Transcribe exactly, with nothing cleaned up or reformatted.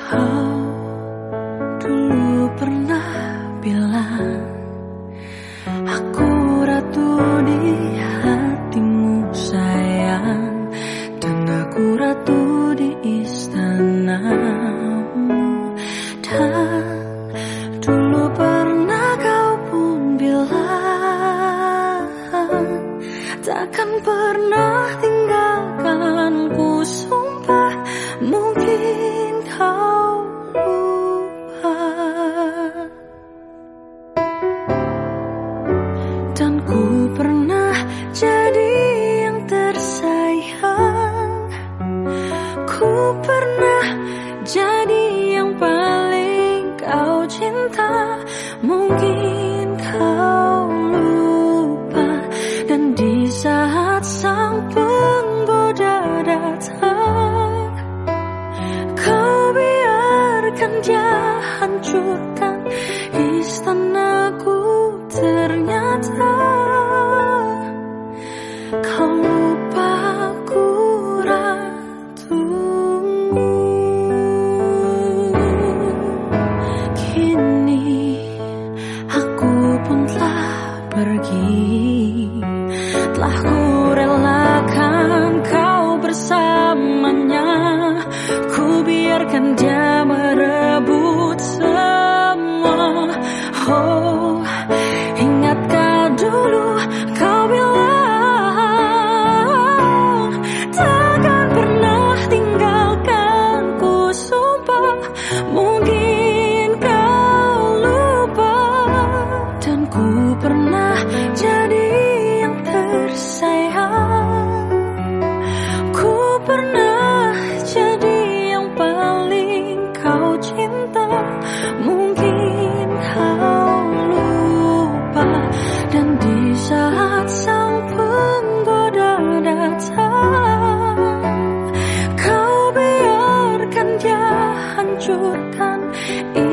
Kau dulu pernah bilang aku ratu di hatimu sayang, dan aku ratu di istanamu. Dan dulu pernah kau pun bilang takkan pernah tinggalkanku, sumpah mungkin kau lupa. Dan ku pernah jadi yang tersayang, ku pernah jadi yang paling kau cinta, mungkin kau lupa. Dan di saat sang penggoda datang, kau biarkan dia hancurkan istanaku. Ternyata kau lupa ku ratumu. Kini aku pun telah pergi, telah ku relakan kau bersamanya. Ku biarkan dia merebut semua. Oh, ingatkah dulu kau bilang takkan pernah tinggalkanku, sumpah mungkin kau lupa. Dan ku pernah jadi yang tersayang, ku pernah jadi yang paling kau cinta, mungkin kau lupa. Dan di saat sang penggoda datang, kau biarkan dia hancurkan